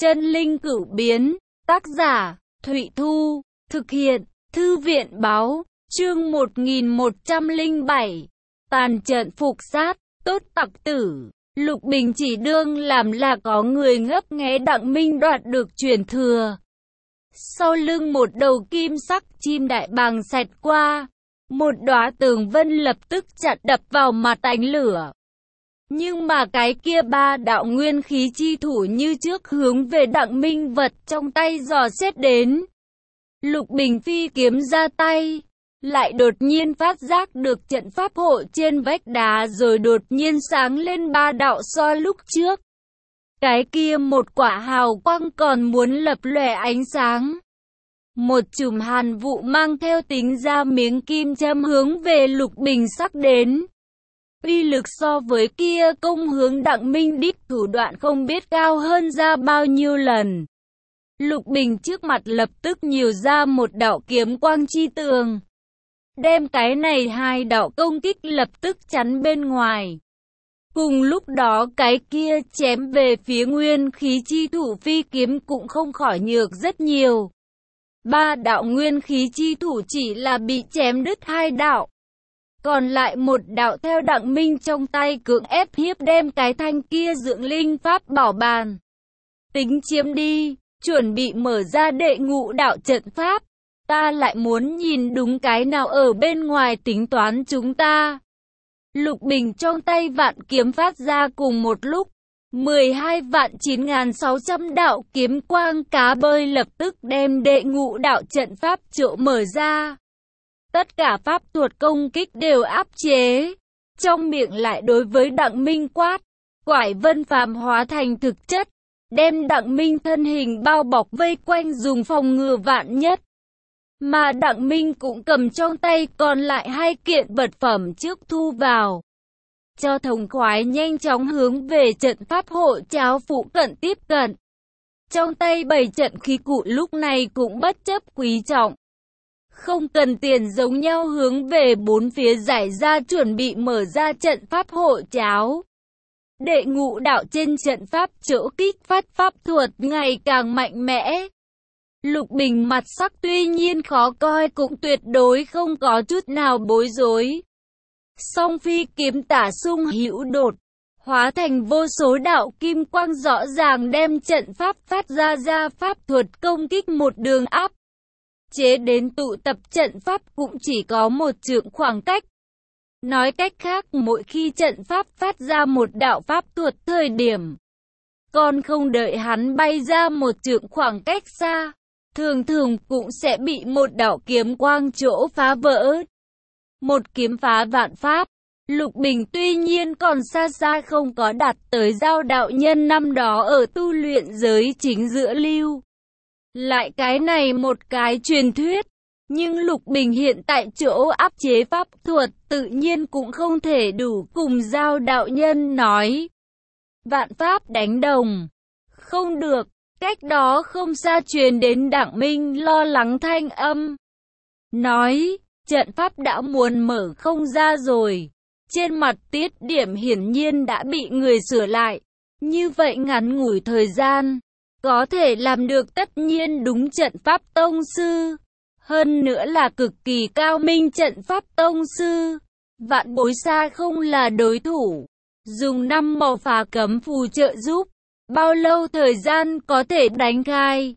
Chân linh cửu biến, tác giả, Thụy Thu, thực hiện, Thư viện báo, chương 1107, tàn trận phục sát, tốt tặc tử. Lục Bình chỉ đương làm là có người ngấp nghé Đặng Minh đoạt được truyền thừa. Sau lưng một đầu kim sắc chim đại bàng xẹt qua, một đóa tường vân lập tức chặn đập vào mặt ánh lửa. Nhưng mà cái kia ba đạo nguyên khí chi thủ như trước hướng về Đặng Minh vật trong tay dò xét đến. Lục Bình phi kiếm ra tay, lại đột nhiên phát giác được trận pháp hộ trên vách đá rồi đột nhiên sáng lên ba đạo so lúc trước. Cái kia một quả hào quang còn muốn lập lòe ánh sáng. Một chùm hàn vụ mang theo tính ra miếng kim châm hướng về Lục Bình sắc đến. Uy lực so với kia công hướng Đặng Minh đích thủ đoạn không biết cao hơn ra bao nhiêu lần. Lục Bình trước mặt lập tức nhiều ra một đạo kiếm quang chi tường. Đem cái này hai đạo công kích lập tức chắn bên ngoài. Cùng lúc đó cái kia chém về phía nguyên khí chi thủ phi kiếm cũng không khỏi nhược rất nhiều. Ba đạo nguyên khí chi thủ chỉ là bị chém đứt hai đạo. Còn lại một đạo theo Đặng Minh trong tay cưỡng ép hiếp đem cái thanh kia dưỡng linh pháp bảo bàn. Tính chiếm đi, chuẩn bị mở ra đệ ngũ đạo trận pháp. Ta lại muốn nhìn đúng cái nào ở bên ngoài tính toán chúng ta. Lục Bình trong tay vạn kiếm phát ra cùng một lúc. 12.9600 đạo kiếm quang cá bơi lập tức đem đệ ngũ đạo trận pháp chỗ mở ra. Tất cả pháp thuật công kích đều áp chế. Trong miệng lại đối với Đặng Minh quát. Quải vân phàm hóa thành thực chất. Đem Đặng Minh thân hình bao bọc vây quanh dùng phòng ngừa vạn nhất. Mà Đặng Minh cũng cầm trong tay còn lại hai kiện vật phẩm trước thu vào. Cho thống khoái nhanh chóng hướng về trận pháp hộ cháo phụ cận tiếp cận. Trong tay bảy trận khí cụ lúc này cũng bất chấp quý trọng. Không cần tiền giống nhau hướng về bốn phía giải ra chuẩn bị mở ra trận pháp hộ cháo. Đệ ngũ đạo trên trận pháp chỗ kích phát pháp thuật ngày càng mạnh mẽ. Lục Bình mặt sắc tuy nhiên khó coi cũng tuyệt đối không có chút nào bối rối. Song phi kiếm tả sung hữu đột, hóa thành vô số đạo kim quang rõ ràng đem trận pháp phát ra pháp thuật công kích một đường áp. Chế đến tụ tập trận pháp cũng chỉ có một trượng khoảng cách. Nói cách khác mỗi khi trận pháp phát ra một đạo pháp thuật thời điểm, còn không đợi hắn bay ra một trượng khoảng cách xa, thường thường cũng sẽ bị một đạo kiếm quang chỗ phá vỡ. Một kiếm phá vạn pháp, Lục Bình tuy nhiên còn xa xa không có đạt tới Giao đạo nhân năm đó ở tu luyện giới chính giữa lưu. Lại cái này một cái truyền thuyết, nhưng Lục Bình hiện tại chỗ áp chế pháp thuật tự nhiên cũng không thể đủ cùng Giao đạo nhân nói. Vạn pháp đánh đồng, không được. Cách đó không xa truyền đến Đặng Minh lo lắng thanh âm. Nói, trận pháp đã muốn mở không ra rồi. Trên mặt tiết điểm hiển nhiên đã bị người sửa lại. Như vậy ngắn ngủi thời gian, có thể làm được tất nhiên đúng trận pháp tông sư. Hơn nữa là cực kỳ cao minh trận pháp tông sư. Vạn bối xa không là đối thủ. Dùng 5 màu phá cấm phù trợ giúp. Bao lâu thời gian có thể đánh khai?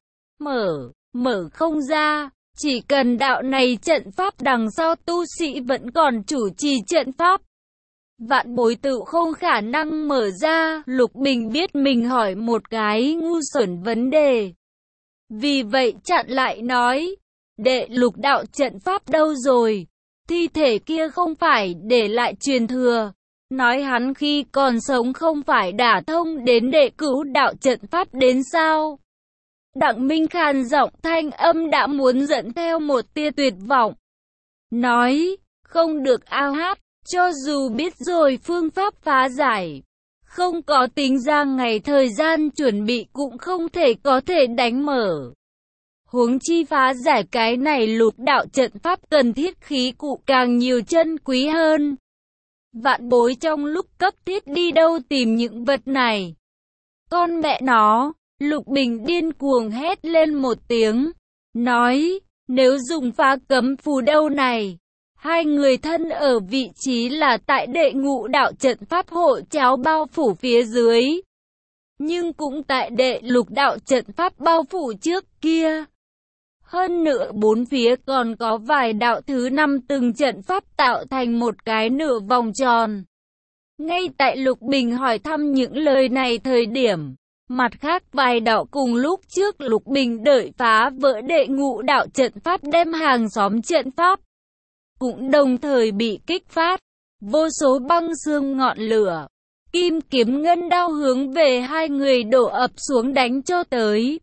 Mở không ra. Chỉ cần đạo này trận pháp đằng sau tu sĩ vẫn còn chủ trì trận pháp. Vạn bối tự không khả năng mở ra. Lục Bình biết mình hỏi một cái ngu xuẩn vấn đề. Vì vậy chặn lại nói. Đệ lục đạo trận pháp đâu rồi? Thi thể kia không phải để lại truyền thừa. Nói hắn khi còn sống không phải đả thông đến đệ cửu đạo trận pháp đến sao? Đặng Minh khan giọng thanh âm đã muốn dẫn theo một tia tuyệt vọng. Nói, không được ao hát, cho dù biết rồi phương pháp phá giải. Không có tính ra ngày thời gian chuẩn bị cũng không thể có thể đánh mở. Huống chi phá giải cái này lục đạo trận pháp cần thiết khí cụ càng nhiều chân quý hơn. Vạn bối trong lúc cấp thiết đi đâu tìm những vật này. Con mẹ nó, Lục Bình điên cuồng hét lên một tiếng, nói, nếu dùng phá cấm phù đâu này. Hai người thân ở vị trí là tại đệ ngũ đạo trận pháp hộ cháo bao phủ phía dưới. Nhưng cũng tại đệ lục đạo trận pháp bao phủ trước kia. Hơn nữa bốn phía còn có vài đạo thứ năm từng trận pháp tạo thành một cái nửa vòng tròn. Ngay tại Lục Bình hỏi thăm những lời này thời điểm, mặt khác vài đạo cùng lúc trước Lục Bình đợi phá vỡ đệ ngũ đạo trận pháp đem hàng xóm trận pháp cũng đồng thời bị kích phát. Vô số băng xương ngọn lửa, kim kiếm ngân đao hướng về hai người đổ ập xuống đánh cho tới.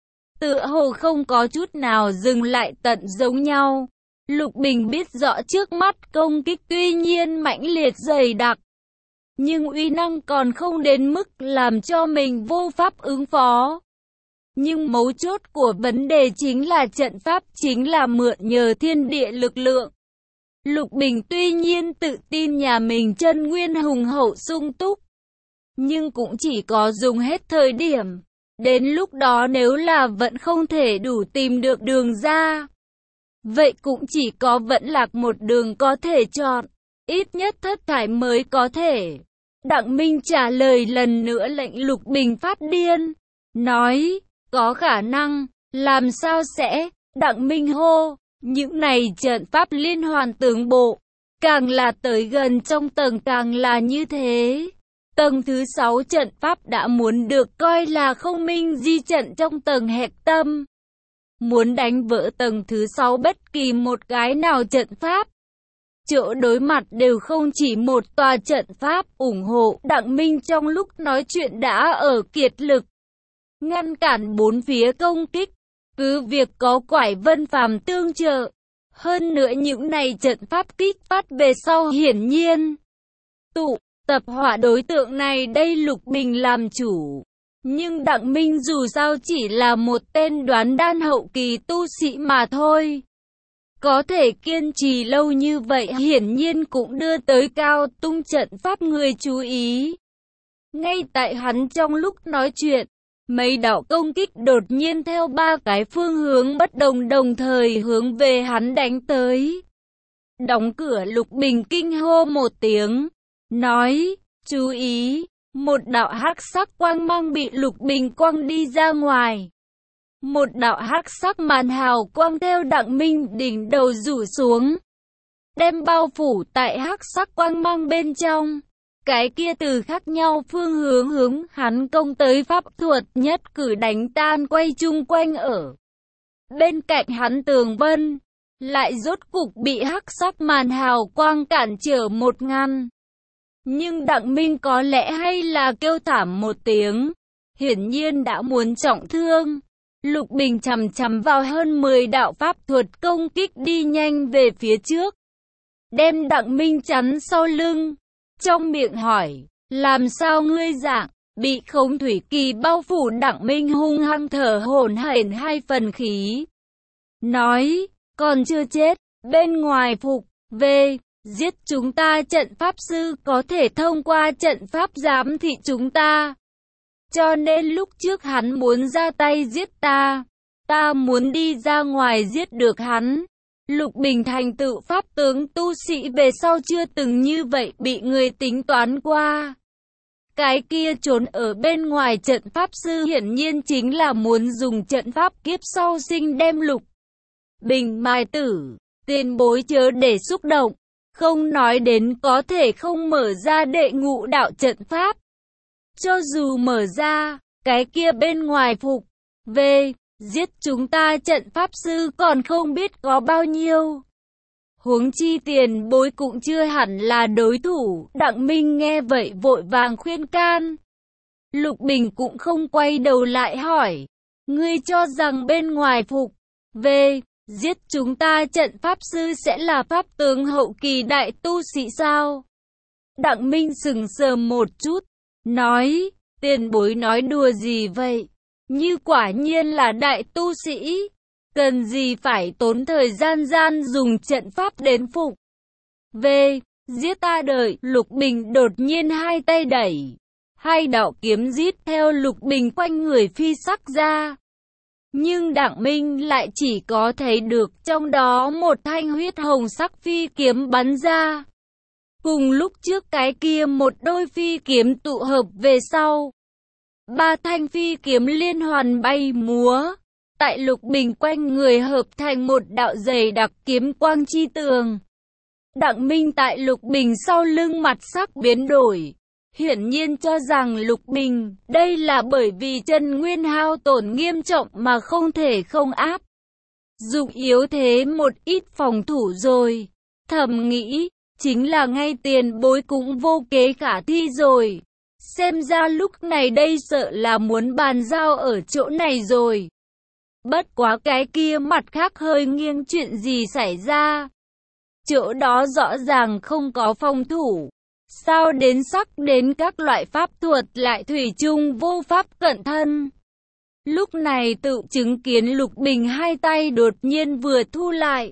Tựa hồ không có chút nào dừng lại tận giống nhau. Lục Bình biết rõ trước mắt công kích tuy nhiên mãnh liệt dày đặc, nhưng uy năng còn không đến mức làm cho mình vô pháp ứng phó. Nhưng mấu chốt của vấn đề chính là trận pháp chính là mượn nhờ thiên địa lực lượng. Lục Bình tuy nhiên tự tin nhà mình chân nguyên hùng hậu sung túc, nhưng cũng chỉ có dùng hết thời điểm. Đến lúc đó nếu là vẫn không thể đủ tìm được đường ra, vậy cũng chỉ có vẫn lạc một đường có thể chọn, ít nhất thất thải mới có thể. Đặng Minh trả lời lần nữa lệnh Lục Bình phát điên, nói, có khả năng, làm sao sẽ, Đặng Minh hô, những này trận pháp liên hoàn tướng bộ, càng là tới gần trong tầng càng là như thế. Tầng thứ 6 trận pháp đã muốn được coi là không minh di trận trong tầng hẹp tâm. Muốn đánh vỡ tầng thứ 6 bất kỳ một cái nào trận pháp, chỗ đối mặt đều không chỉ một tòa trận pháp ủng hộ. Đặng Minh trong lúc nói chuyện đã ở kiệt lực, ngăn cản bốn phía công kích, cứ việc có Quải Vân Phàm tương trợ. Hơn nữa những này trận pháp kích phát về sau hiển nhiên tụ tập hỏa đối tượng này đây Lục Bình làm chủ. Nhưng Đặng Minh dù sao chỉ là một tên đoán đan hậu kỳ tu sĩ mà thôi. Có thể kiên trì lâu như vậy hiển nhiên cũng đưa tới Cao Tung trận pháp người chú ý. Ngay tại hắn trong lúc nói chuyện, mấy đạo công kích đột nhiên theo ba cái phương hướng bất đồng đồng thời hướng về hắn đánh tới. Đóng cửa Lục Bình kinh hô một tiếng, nói, chú ý, một đạo hắc sắc quang mang bị Lục Bình quăng đi ra ngoài. Một đạo hắc sắc màn hào quang theo Đặng Minh đỉnh đầu rủ xuống, đem bao phủ tại hắc sắc quang mang bên trong. Cái kia từ khác nhau phương hướng hắn công tới pháp thuật nhất cử đánh tan quay chung quanh ở bên cạnh hắn tường vân, lại rốt cục bị hắc sắc màn hào quang cản trở một ngăn. Nhưng Đặng Minh có lẽ hay là kêu thảm một tiếng, hiển nhiên đã muốn trọng thương. Lục Bình chằm chằm vào hơn 10 đạo pháp thuật công kích đi nhanh về phía trước, đem Đặng Minh chắn sau lưng. Trong miệng hỏi, làm sao ngươi dạng, bị Không Thủy Kỳ bao phủ. Đặng Minh hung hăng thở hổn hển hai phần khí, nói, còn chưa chết, bên ngoài phục, về, giết chúng ta. Trận pháp sư có thể thông qua trận pháp giám thị chúng ta, cho nên lúc trước hắn muốn ra tay giết ta, ta muốn đi ra ngoài giết được hắn. Lục Bình thành tựu pháp tướng tu sĩ về sau chưa từng như vậy bị người tính toán qua. Cái kia trốn ở bên ngoài trận pháp sư hiển nhiên chính là muốn dùng trận pháp kiếp sau sinh đem Lục Bình mài tử. Tiền bối chớ để xúc động, không nói đến có thể không mở ra đệ ngũ đạo trận pháp. Cho dù mở ra, cái kia bên ngoài phục, về, giết chúng ta trận pháp sư còn không biết có bao nhiêu. Huống chi tiền bối cũng chưa hẳn là đối thủ. Đặng Minh nghe vậy vội vàng khuyên can. Lục Bình cũng không quay đầu lại hỏi, ngươi cho rằng bên ngoài phục, về, giết chúng ta trận pháp sư sẽ là pháp tướng hậu kỳ đại tu sĩ sao? Đặng Minh sững sờ một chút, nói, tiền bối nói đùa gì vậy? Như quả nhiên là đại tu sĩ, cần gì phải tốn thời gian dùng trận pháp đến phục, về, giết ta. Đợi, Lục Bình đột nhiên hai tay đẩy hai đạo kiếm giết theo Lục Bình quanh người phi sắc ra. Nhưng Đặng Minh lại chỉ có thấy được trong đó một thanh huyết hồng sắc phi kiếm bắn ra. Cùng lúc trước cái kia một đôi phi kiếm tụ hợp về sau. Ba thanh phi kiếm liên hoàn bay múa. Tại Lục Bình quanh người hợp thành một đạo dày đặc kiếm quang chi tường. Đặng Minh tại Lục Bình sau lưng mặt sắc biến đổi. Hiển nhiên cho rằng Lục Bình, đây là bởi vì chân nguyên hao tổn nghiêm trọng mà không thể không áp. Dụng yếu thế một ít phòng thủ rồi. Thầm nghĩ, chính là ngay tiền bối cũng vô kế khả thi rồi. Xem ra lúc này đây sợ là muốn bàn giao ở chỗ này rồi. Bất quá cái kia mặt khác hơi nghiêng, chuyện gì xảy ra? Chỗ đó rõ ràng không có phòng thủ. Sao đến sắc đến các loại pháp thuật lại thủy chung vô pháp cận thân? Lúc này tự chứng kiến Lục Bình hai tay đột nhiên vừa thu lại.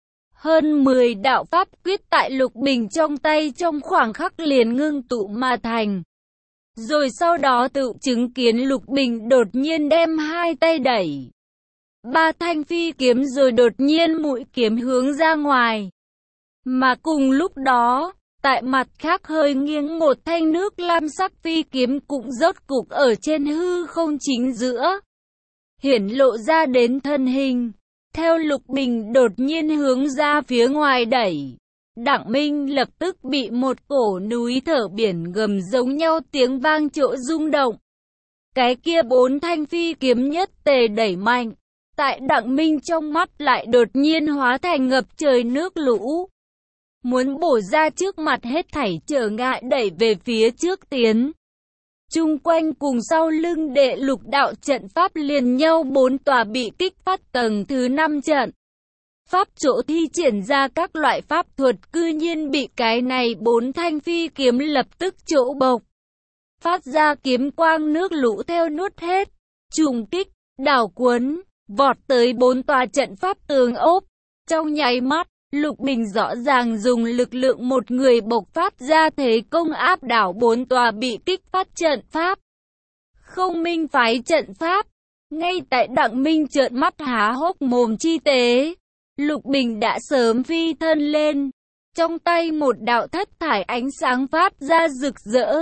Hơn 10 đạo pháp quyết tại Lục Bình trong tay trong khoảng khắc liền ngưng tụ mà thành. Rồi sau đó tự chứng kiến Lục Bình đột nhiên đem hai tay đẩy. Ba thanh phi kiếm rồi đột nhiên mũi kiếm hướng ra ngoài. Mà cùng lúc đó, tại mặt khác hơi nghiêng một thanh nước lam sắc phi kiếm cũng rốt cục ở trên hư không chính giữa. Hiển lộ ra đến thân hình. Theo Lục Bình đột nhiên hướng ra phía ngoài đẩy. Đặng Minh lập tức bị một cổ núi thở biển gầm giống nhau tiếng vang chỗ rung động. Cái kia bốn thanh phi kiếm nhất tề đẩy mạnh. Tại Đặng Minh trong mắt lại đột nhiên hóa thành ngập trời nước lũ. Muốn bổ ra trước mặt hết thảy trở ngại đẩy về phía trước tiến. Chung quanh cùng sau lưng Đệ Lục đạo trận pháp liền nhau bốn tòa bị kích phát tầng thứ 5 trận. Pháp chỗ thi triển ra các loại pháp thuật cư nhiên bị cái này bốn thanh phi kiếm lập tức chỗ bộc. Phát ra kiếm quang nước lũ theo nuốt hết. Trùng kích, đảo cuốn, vọt tới bốn tòa trận pháp tường ốp. Trong nháy mắt, Lục Bình rõ ràng dùng lực lượng một người bộc phát ra thế công áp đảo bốn tòa bị kích phát trận pháp. Không minh phái trận pháp. Ngay tại Đặng Minh trợn mắt há hốc mồm chi tế. Lục Bình đã sớm phi thân lên. Trong tay một đạo thất thải ánh sáng phát ra rực rỡ.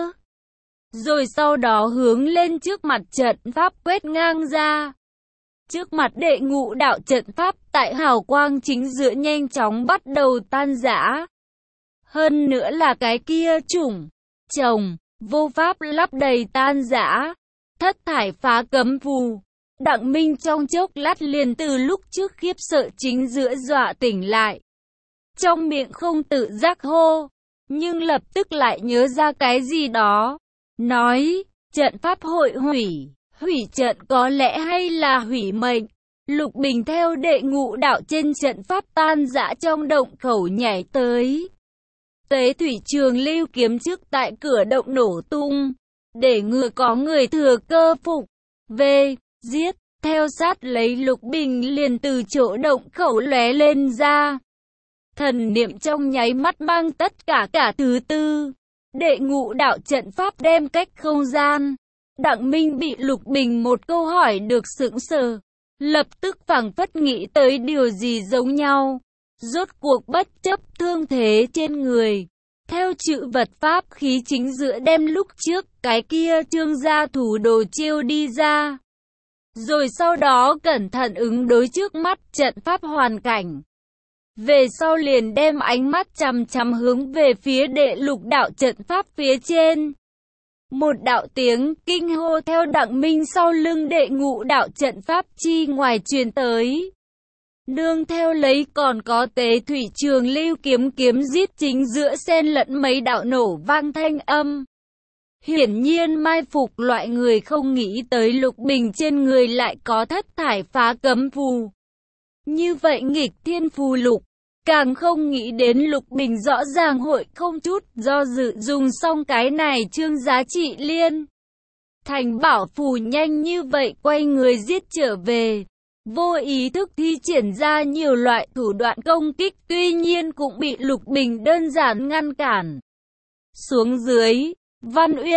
Rồi sau đó hướng lên trước mặt trận pháp quét ngang ra. Trước mặt Đệ Ngũ đạo trận pháp tại hào quang chính giữa nhanh chóng bắt đầu tan rã. Hơn nữa là cái kia chủng, chồng, vô pháp lắp đầy tan rã. Thất thải phá cấm phù. Đặng Minh trong chốc lát liền từ lúc trước khiếp sợ chính giữa dọa tỉnh lại. Trong miệng không tự giác hô, nhưng lập tức lại nhớ ra cái gì đó. Nói, trận pháp hội hủy. Hủy trận có lẽ hay là hủy mệnh. Lục Bình theo Đệ Ngũ đạo trên trận pháp tan rã trong động khẩu nhảy tới. Tế thủy trường lưu kiếm trước tại cửa động nổ tung. Để ngừa có người thừa cơ phục. Giết. Theo sát lấy Lục Bình liền từ chỗ động khẩu lóe lên ra. Thần niệm trong nháy mắt mang tất cả thứ tư. Đệ Ngũ đạo trận pháp đem cách không gian. Đặng Minh bị Lục Bình một câu hỏi được sững sờ, lập tức phảng phất nghĩ tới điều gì giống nhau. Rốt cuộc bất chấp thương thế trên người, theo chữ vật pháp khí chính giữa đem lúc trước cái kia Trương gia thủ đồ chiêu đi ra. Rồi sau đó cẩn thận ứng đối trước mắt trận pháp hoàn cảnh. Về sau liền đem ánh mắt chằm chằm hướng về phía Đệ Lục đạo trận pháp phía trên. Một đạo tiếng kinh hô theo Đặng Minh sau lưng Đệ Ngũ đạo trận pháp chi ngoài truyền tới. Nương theo lấy còn có tế thủy trường lưu kiếm giết chính giữa xen lẫn mấy đạo nổ vang thanh âm. Hiển nhiên mai phục loại người không nghĩ tới Lục Bình trên người lại có thất thải phá cấm phù. Như vậy nghịch thiên phù lục. Càng không nghĩ đến Lục Bình rõ ràng hội không chút do dự dùng xong cái này chương giá trị liên. Thành bảo phù nhanh như vậy quay người giết trở về. Vô ý thức thi triển ra nhiều loại thủ đoạn công kích tuy nhiên cũng bị Lục Bình đơn giản ngăn cản. Xuống dưới, Văn Uyên,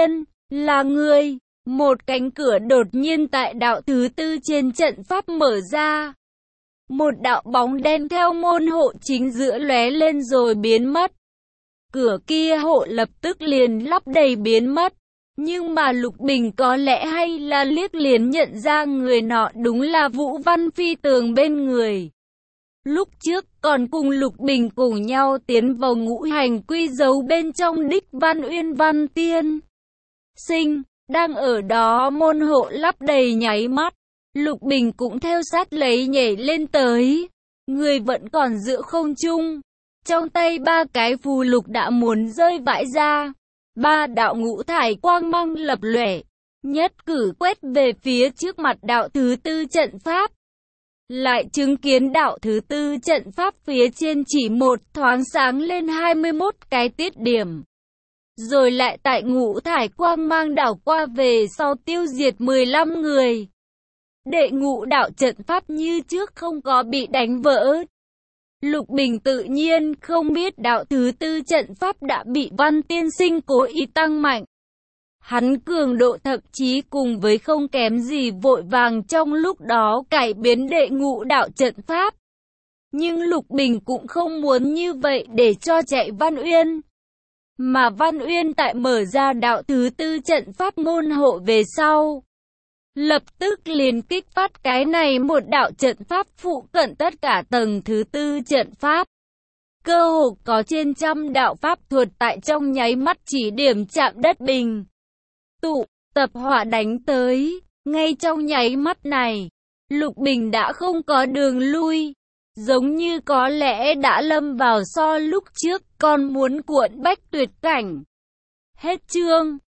là người. Một cánh cửa đột nhiên tại đạo thứ tư trên trận pháp mở ra. Một đạo bóng đen theo môn hộ chính giữa lóe lên rồi biến mất. Cửa kia hộ lập tức liền lắp đầy biến mất. Nhưng mà Lục Bình có lẽ hay là liếc liền nhận ra người nọ đúng là Vũ Văn Phi Tường bên người. Lúc trước còn cùng Lục Bình cùng nhau tiến vào ngũ hành quy dấu bên trong Đích Văn Uyên Văn Tiên Sinh. Đang ở đó môn hộ lắp đầy nháy mắt. Lục Bình cũng theo sát lấy nhảy lên tới. Người vẫn còn giữa không trung. Trong tay ba cái phù lục đã muốn rơi vãi ra. Ba đạo ngũ thải quang mang lập lòe, nhất cử quét về phía trước mặt đạo thứ tư trận pháp. Lại chứng kiến đạo thứ tư trận pháp phía trên chỉ một thoáng sáng lên 21 cái tiết điểm. Rồi lại tại ngũ thải quang mang đảo qua về sau tiêu diệt 15 người. Đệ ngũ đạo trận pháp như trước không có bị đánh vỡ. Lục Bình tự nhiên không biết đạo thứ tư trận pháp đã bị Văn Tiên Sinh cố ý tăng mạnh. Hắn cường độ thậm chí cùng với không kém gì vội vàng trong lúc đó cải biến đệ ngũ đạo trận pháp. Nhưng Lục Bình cũng không muốn như vậy để cho chạy Văn Uyên. Mà Văn Uyên tại mở ra đạo thứ tư trận pháp môn hộ về sau. Lập tức liền kích phát cái này một đạo trận pháp phụ cận tất cả tầng thứ tư trận pháp. Cơ hồ có trên trăm đạo pháp thuật tại trong nháy mắt chỉ điểm chạm đất bình. Tụ, tập hỏa đánh tới. Ngay trong nháy mắt này, Lục Bình đã không có đường lui. Giống như có lẽ đã lâm vào so lúc trước còn muốn cuộn bách tuyệt cảnh. Hết chương.